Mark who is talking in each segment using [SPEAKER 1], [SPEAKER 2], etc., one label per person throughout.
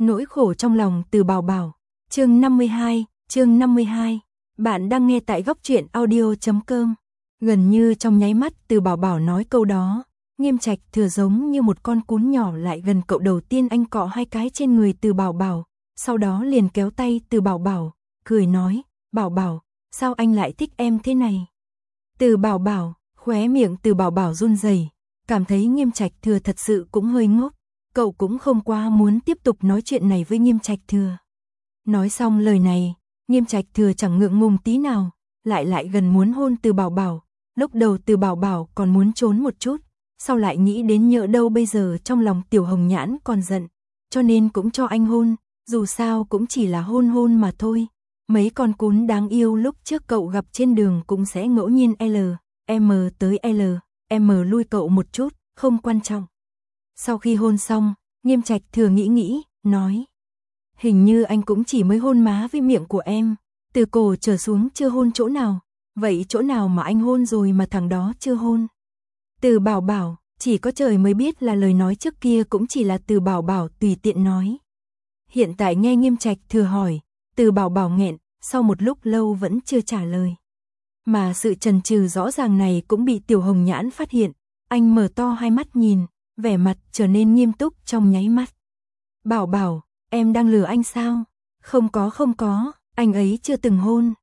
[SPEAKER 1] Nỗi khổ trong lòng Từ Bảo Bảo. Chương 52. Bạn đang nghe tại góc truyện audio.com. Gần như trong nháy mắt Từ Bảo Bảo nói câu đó, Nghiêm Trạch Thừa giống như một con cún nhỏ lại gần cậu. Đầu tiên anh cọ 2 cái trên người Từ Bảo Bảo, sau đó liền kéo tay Từ Bảo Bảo, cười nói, Bảo Bảo, sao anh lại thích em thế này? Từ Bảo Bảo, khóe miệng Từ Bảo Bảo run rẩy, cảm thấy Nghiêm Trạch Thừa thật sự cũng hơi ngốc. Cậu cũng không quá muốn tiếp tục nói chuyện này với Nghiêm Trạch Thừa. Nói xong lời này, Nghiêm Trạch Thừa chẳng ngượng ngùng tí nào, lại gần muốn hôn Từ Bảo Bảo. Lúc đầu Từ Bảo Bảo còn muốn trốn một chút, sau lại nghĩ đến nhỡ đâu bây giờ trong lòng Tiểu Hồng Nhãn còn giận, cho nên cũng cho anh hôn, dù sao cũng chỉ là hôn mà thôi. Mấy con cún đáng yêu lúc trước cậu gặp trên đường cũng sẽ ngẫu nhiên M tới M lui cậu một chút, không quan trọng. Sau khi hôn xong, Nghiêm Trạch Thừa nghĩ, nói, hình như anh cũng chỉ mới hôn má với miệng của em, từ cổ trở xuống chưa hôn chỗ nào, vậy chỗ nào mà anh hôn rồi mà thằng đó chưa hôn? Từ Bảo Bảo, chỉ có trời mới biết là lời nói trước kia cũng chỉ là Từ Bảo Bảo tùy tiện nói. Hiện tại nghe Nghiêm Trạch Thừa hỏi, Từ Bảo Bảo nghẹn, sau một lúc lâu vẫn chưa trả lời. Mà sự chần chừ rõ ràng này cũng bị Tiểu Hồng Nhãn phát hiện, anh mở to hai mắt nhìn, vẻ mặt trở nên nghiêm túc trong nháy mắt. Bảo Bảo, em đang lừa anh sao? Không có, anh ấy chưa từng hôn.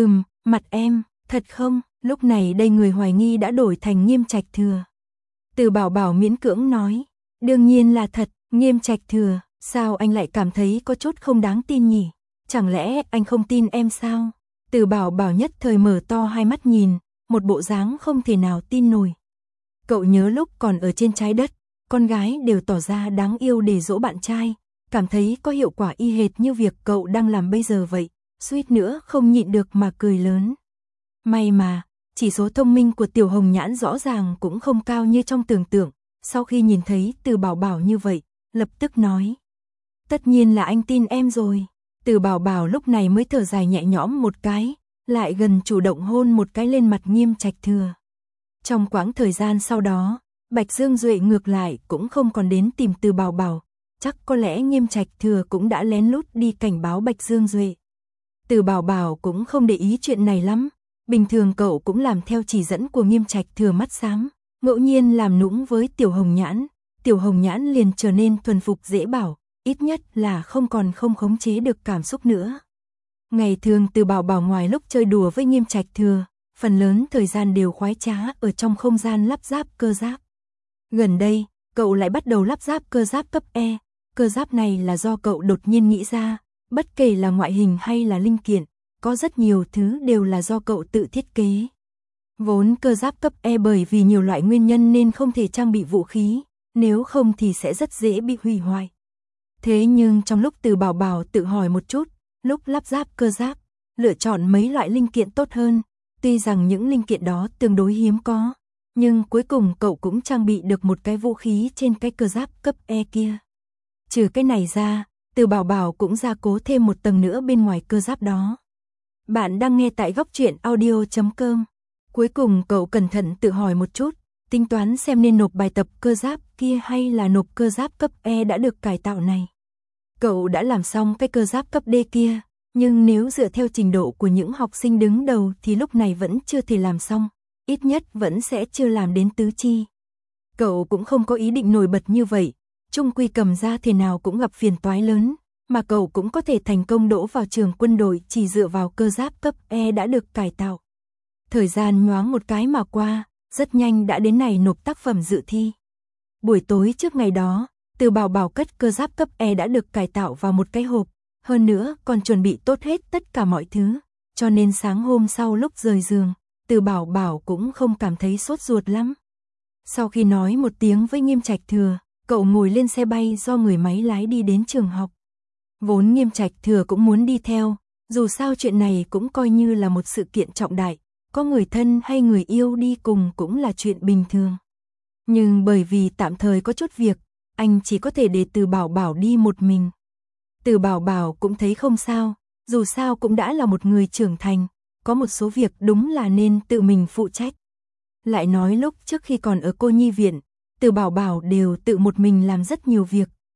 [SPEAKER 1] Mặt em, thật không? Lúc này đây người hoài nghi đã đổi thành Nghiêm Trạch Thừa. Từ Bảo Bảo miễn cưỡng nói, đương nhiên là thật. Nghiêm Trạch Thừa, sao anh lại cảm thấy có chút không đáng tin nhỉ? Chẳng lẽ anh không tin em sao? Từ Bảo Bảo nhất thời mở to hai mắt nhìn, một bộ dáng không thể nào tin nổi. Cậu nhớ lúc còn ở trên trái đất, con gái đều tỏ ra đáng yêu để dỗ bạn trai, cảm thấy có hiệu quả y hệt như việc cậu đang làm bây giờ vậy, suýt nữa không nhịn được mà cười lớn. May mà, chỉ số thông minh của Tiểu Hồng Nhãn rõ ràng cũng không cao như trong tưởng tượng, sau khi nhìn thấy Từ Bảo Bảo như vậy, lập tức nói, tất nhiên là anh tin em rồi. Từ Bảo Bảo lúc này mới thở dài nhẹ nhõm một cái, lại gần chủ động hôn một cái lên mặt Nghiêm Trạch Thừa. Trong quãng thời gian sau đó, Bạch Dương Duệ ngược lại cũng không còn đến tìm Từ Bảo Bảo, chắc có lẽ Nghiêm Trạch Thừa cũng đã lén lút đi cảnh báo Bạch Dương Duệ. Từ Bảo Bảo cũng không để ý chuyện này lắm, bình thường cậu cũng làm theo chỉ dẫn của Nghiêm Trạch Thừa mắt xám, ngẫu nhiên làm nũng với Tiểu Hồng Nhãn, Tiểu Hồng Nhãn liền trở nên thuần phục dễ bảo, ít nhất là không khống chế được cảm xúc nữa. Ngày thường Từ Bảo Bảo ngoài lúc chơi đùa với Nghiêm Trạch Thừa, phần lớn thời gian đều khoái trá ở trong không gian lắp ráp cơ giáp. Gần đây, cậu lại bắt đầu lắp ráp cơ giáp cấp E, cơ giáp này là do cậu đột nhiên nghĩ ra, bất kể là ngoại hình hay là linh kiện, có rất nhiều thứ đều là do cậu tự thiết kế. Vốn cơ giáp cấp E bởi vì nhiều loại nguyên nhân nên không thể trang bị vũ khí, nếu không thì sẽ rất dễ bị hủy hoại. Thế nhưng trong lúc Từ Bảo Bảo tự hỏi một chút, lúc lắp ráp cơ giáp, lựa chọn mấy loại linh kiện tốt hơn, tuy rằng những linh kiện đó tương đối hiếm có, nhưng cuối cùng cậu cũng trang bị được một cái vũ khí trên cái cơ giáp cấp E kia. Trừ cái này ra, Từ Bảo Bảo cũng gia cố thêm một tầng nữa bên ngoài cơ giáp đó. Bạn đang nghe tại góc truyện audio.com. Cuối cùng cậu cẩn thận tự hỏi một chút, tính toán xem nên nộp bài tập cơ giáp kia hay là nộp cơ giáp cấp E đã được cải tạo này. Cậu đã làm xong cái cơ giáp cấp D kia, nhưng nếu dựa theo trình độ của những học sinh đứng đầu thì lúc này vẫn chưa thể làm xong, ít nhất vẫn sẽ chưa làm đến tứ chi. Cậu cũng không có ý định nổi bật như vậy, chung quy cầm ra thế nào cũng gặp phiền toái lớn, mà cậu cũng có thể thành công đỗ vào trường quân đội chỉ dựa vào cơ giáp cấp E đã được cải tạo. Thời gian nhoáng một cái mà qua, rất nhanh đã đến ngày nộp tác phẩm dự thi. Buổi tối trước ngày đó, Từ Bảo Bảo cất cơ giáp cấp E đã được cải tạo vào một cái hộp, hơn nữa còn chuẩn bị tốt hết tất cả mọi thứ, cho nên sáng hôm sau lúc rời giường, Từ Bảo Bảo cũng không cảm thấy sốt ruột lắm. Sau khi nói một tiếng với Nghiêm Trạch Thừa, cậu ngồi lên xe bay do người máy lái đi đến trường học. Vốn Nghiêm Trạch Thừa cũng muốn đi theo, dù sao chuyện này cũng coi như là một sự kiện trọng đại, có người thân hay người yêu đi cùng cũng là chuyện bình thường. Nhưng bởi vì tạm thời có chút việc, anh chỉ có thể để Từ Bảo Bảo đi một mình. Từ Bảo Bảo cũng thấy không sao, dù sao cũng đã là một người trưởng thành, có một số việc đúng là nên tự mình phụ trách. Lại nói lúc trước khi còn ở cô nhi viện, Từ Bảo Bảo đều tự một mình làm rất nhiều việc,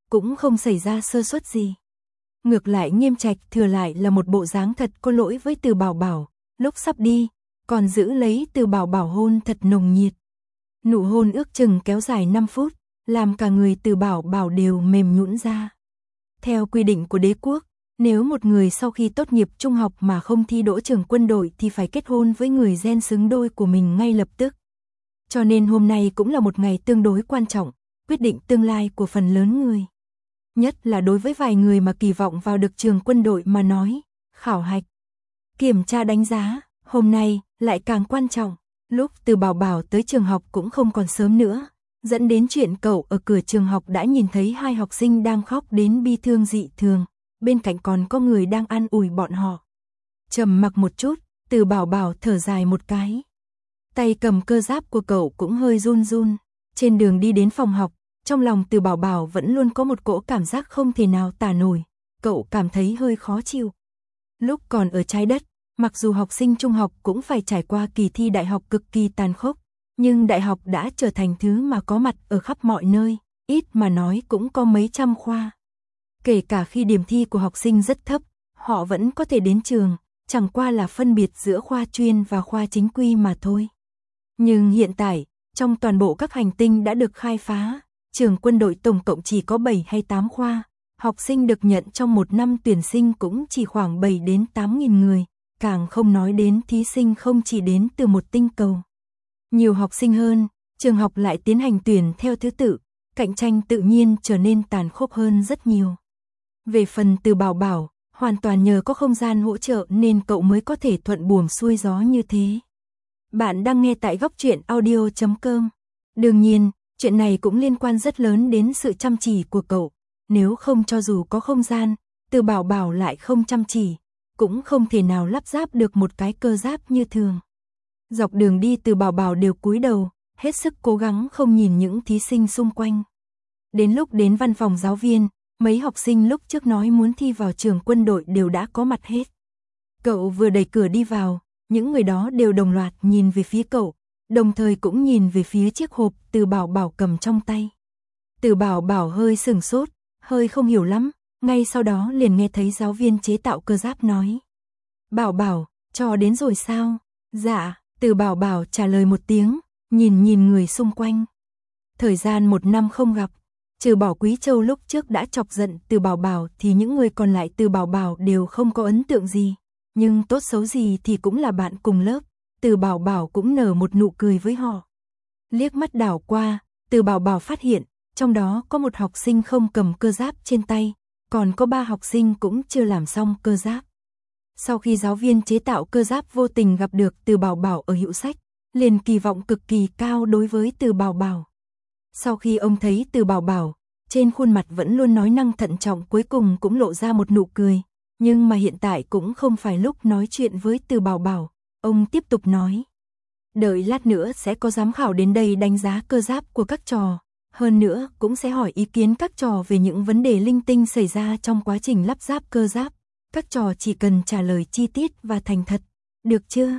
[SPEAKER 1] cũng không xảy ra sơ suất gì. Ngược lại Nghiêm Trạch Thừa lại là một bộ dáng thật có lỗi với Từ Bảo Bảo, lúc sắp đi, còn giữ lấy Từ Bảo Bảo hôn thật nồng nhiệt. Nụ hôn ước chừng kéo dài 5 phút, làm cả người Từ Bảo Bảo đều mềm nhũn ra. Theo quy định của đế quốc, nếu một người sau khi tốt nghiệp trung học mà không thi đỗ trường quân đội thì phải kết hôn với người gen xứng đôi của mình ngay lập tức. Cho nên hôm nay cũng là một ngày tương đối quan trọng, quyết định tương lai của phần lớn người. Nhất là đối với vài người mà kỳ vọng vào được trường quân đội mà nói, khảo hạch, kiểm tra đánh giá, hôm nay lại càng quan trọng. Lúc Từ Bảo Bảo tới trường học cũng không còn sớm nữa, dẫn đến chuyện cậu ở cửa trường học đã nhìn thấy 2 học sinh đang khóc đến bi thương dị thường, bên cạnh còn có người đang an ủi bọn họ. Trầm mặc một chút, Từ Bảo Bảo thở dài một cái. Tay cầm cơ giáp của cậu cũng hơi run run, trên đường đi đến phòng học, trong lòng Từ Bảo Bảo vẫn luôn có một cỗ cảm giác không thể nào tả nổi, cậu cảm thấy hơi khó chịu. Lúc còn ở trái đất, mặc dù học sinh trung học cũng phải trải qua kỳ thi đại học cực kỳ tàn khốc, nhưng đại học đã trở thành thứ mà có mặt ở khắp mọi nơi, ít mà nói cũng có mấy trăm khoa. Kể cả khi điểm thi của học sinh rất thấp, họ vẫn có thể đến trường, chẳng qua là phân biệt giữa khoa chuyên và khoa chính quy mà thôi. Nhưng hiện tại, trong toàn bộ các hành tinh đã được khai phá, trường quân đội tổng cộng chỉ có 7 hay 8 khoa, học sinh được nhận trong một năm tuyển sinh cũng chỉ khoảng 7 đến 8.000 người, càng không nói đến thí sinh không chỉ đến từ một tinh cầu. Nhiều học sinh hơn, trường học lại tiến hành tuyển theo thứ tự, cạnh tranh tự nhiên trở nên tàn khốc hơn rất nhiều. Về phần Từ Bảo Bảo, hoàn toàn nhờ có không gian hỗ trợ nên cậu mới có thể thuận buồm xuôi gió như thế. Bạn đang nghe tại góc truyện audio.com. Đương nhiên, chuyện này cũng liên quan rất lớn đến sự chăm chỉ của cậu. Nếu không cho dù có không gian, Từ Bảo Bảo lại không chăm chỉ, cũng không thể nào lắp ráp được một cái cơ giáp như thường. Dọc đường đi Từ Bảo Bảo đều cúi đầu, hết sức cố gắng không nhìn những thí sinh xung quanh. Đến lúc đến văn phòng giáo viên, mấy học sinh lúc trước nói muốn thi vào trường quân đội đều đã có mặt hết. Cậu vừa đẩy cửa đi vào, những người đó đều đồng loạt nhìn về phía cậu, đồng thời cũng nhìn về phía chiếc hộp Từ Bảo Bảo cầm trong tay. Từ Bảo Bảo hơi sửng sốt, hơi không hiểu lắm, ngay sau đó liền nghe thấy giáo viên chế tạo cơ giáp nói. Bảo Bảo, trò đến rồi sao? Dạ, Từ Bảo Bảo trả lời một tiếng, nhìn người xung quanh. Thời gian 1 năm không gặp, trừ bỏ Quý Châu lúc trước đã chọc giận Từ Bảo Bảo thì những người còn lại Từ Bảo Bảo đều không có ấn tượng gì. Nhưng tốt xấu gì thì cũng là bạn cùng lớp, Từ Bảo Bảo cũng nở một nụ cười với họ. Liếc mắt đảo qua, Từ Bảo Bảo phát hiện, trong đó có một học sinh không cầm cơ giáp trên tay, còn có 3 học sinh cũng chưa làm xong cơ giáp. Sau khi giáo viên chế tạo cơ giáp vô tình gặp được Từ Bảo Bảo ở hiệu sách, liền kỳ vọng cực kỳ cao đối với Từ Bảo Bảo. Sau khi ông thấy Từ Bảo Bảo, trên khuôn mặt vẫn luôn nói năng thận trọng cuối cùng cũng lộ ra một nụ cười. Nhưng mà hiện tại cũng không phải lúc nói chuyện với Từ Bảo Bảo, ông tiếp tục nói. Đợi lát nữa sẽ có giám khảo đến đây đánh giá cơ giáp của các trò, hơn nữa cũng sẽ hỏi ý kiến các trò về những vấn đề linh tinh xảy ra trong quá trình lắp ráp cơ giáp. Các trò chỉ cần trả lời chi tiết và thành thật, được chưa?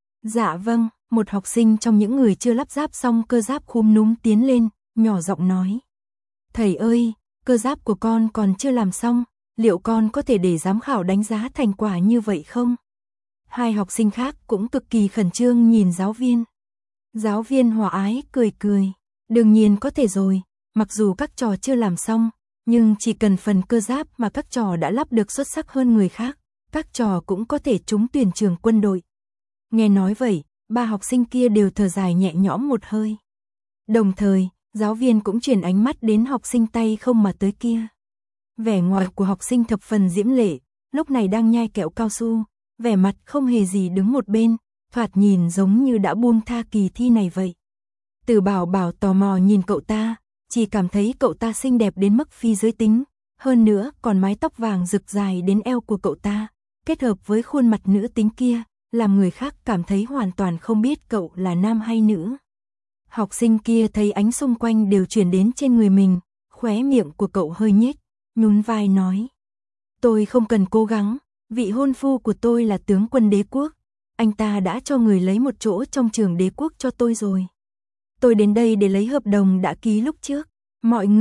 [SPEAKER 1] Dạ vâng, một học sinh trong những người chưa lắp ráp xong cơ giáp khúm núm tiến lên, nhỏ giọng nói. Thầy ơi, cơ giáp của con còn chưa làm xong. Liệu con có thể để giám khảo đánh giá thành quả như vậy không? 2 học sinh khác cũng cực kỳ khẩn trương nhìn giáo viên. Giáo viên hòa ái cười cười. Đương nhiên có thể rồi, mặc dù các trò chưa làm xong, nhưng chỉ cần phần cơ giáp mà các trò đã lắp được xuất sắc hơn người khác, các trò cũng có thể trúng tuyển trường quân đội. Nghe nói vậy, 3 học sinh kia đều thở dài nhẹ nhõm một hơi. Đồng thời, giáo viên cũng chuyển ánh mắt đến học sinh tay không mà tới kia. Vẻ ngoài của học sinh thập phần diễm lệ, lúc này đang nhai kẹo cao su, vẻ mặt không hề gì đứng một bên, thoạt nhìn giống như đã buông tha kỳ thi này vậy. Từ Bảo Bảo tò mò nhìn cậu ta, chỉ cảm thấy cậu ta xinh đẹp đến mức phi giới tính, hơn nữa còn mái tóc vàng rực dài đến eo của cậu ta, kết hợp với khuôn mặt nữ tính kia, làm người khác cảm thấy hoàn toàn không biết cậu là nam hay nữ. Học sinh kia thấy ánh xung quanh đều chuyển đến trên người mình, khóe miệng của cậu hơi nhếch, nhún vai nói. Tôi không cần cố gắng, vị hôn phu của tôi là tướng quân đế quốc, anh ta đã cho người lấy một chỗ trong trường đế quốc cho tôi rồi. Tôi đến đây để lấy hợp đồng đã ký lúc trước. Mọi người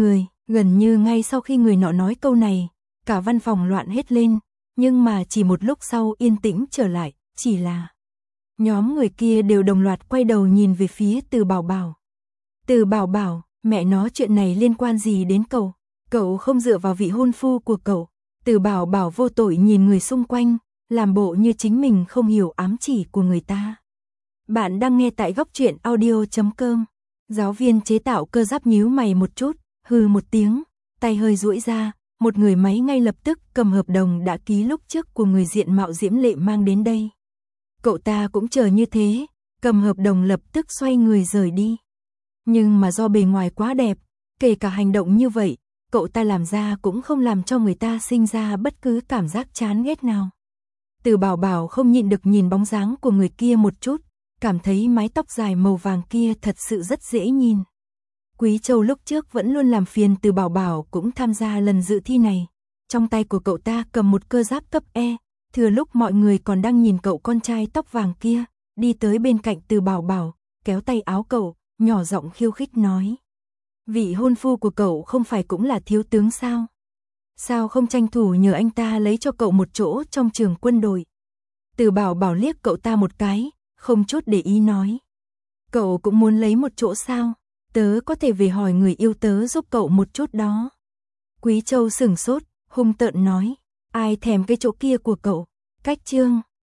[SPEAKER 1] Gần như ngay sau khi người nọ nói câu này, cả văn phòng loạn hết lên, nhưng mà chỉ một lúc sau yên tĩnh trở lại, chỉ là nhóm người kia đều đồng loạt quay đầu nhìn về phía Từ Bảo Bảo. Từ Bảo Bảo, mẹ nó chuyện này liên quan gì đến cậu? Cậu không dựa vào vị hôn phu của cậu. Từ Bảo Bảo vô tội nhìn người xung quanh, làm bộ như chính mình không hiểu ám chỉ của người ta. Bạn đang nghe tại góc truyện audio.com. Giáo viên chế tạo cơ giáp nhíu mày một chút, hừ một tiếng, tay hơi duỗi ra, một người máy ngay lập tức cầm hợp đồng đã ký lúc trước của người diện mạo diễm lệ mang đến đây. Cậu ta cũng chờ như thế, cầm hợp đồng lập tức xoay người rời đi. Nhưng mà do bề ngoài quá đẹp, kể cả hành động như vậy, cậu ta làm ra cũng không làm cho người ta sinh ra bất cứ cảm giác chán ghét nào. Từ Bảo Bảo không nhịn được nhìn bóng dáng của người kia một chút, cảm thấy mái tóc dài màu vàng kia thật sự rất dễ nhìn. Quý Châu lúc trước vẫn luôn làm phiền Từ Bảo Bảo cũng tham gia lần dự thi này. Trong tay của cậu ta cầm một cơ giáp cấp E, thừa lúc mọi người còn đang nhìn cậu con trai tóc vàng kia, đi tới bên cạnh Từ Bảo Bảo, kéo tay áo cậu, nhỏ giọng khiêu khích nói. Vị hôn phu của cậu không phải cũng là thiếu tướng sao? Sao không tranh thủ nhờ anh ta lấy cho cậu một chỗ trong trường quân đội? Từ Bảo Bảo liếc cậu ta một cái, không chút để ý nói. Cậu cũng muốn lấy một chỗ sao? Tớ có thể về hỏi người yêu tớ giúp cậu một chút đó. Quý Châu sửng sốt, hung tợn nói. Ai thèm cái chỗ kia của cậu? Cách chương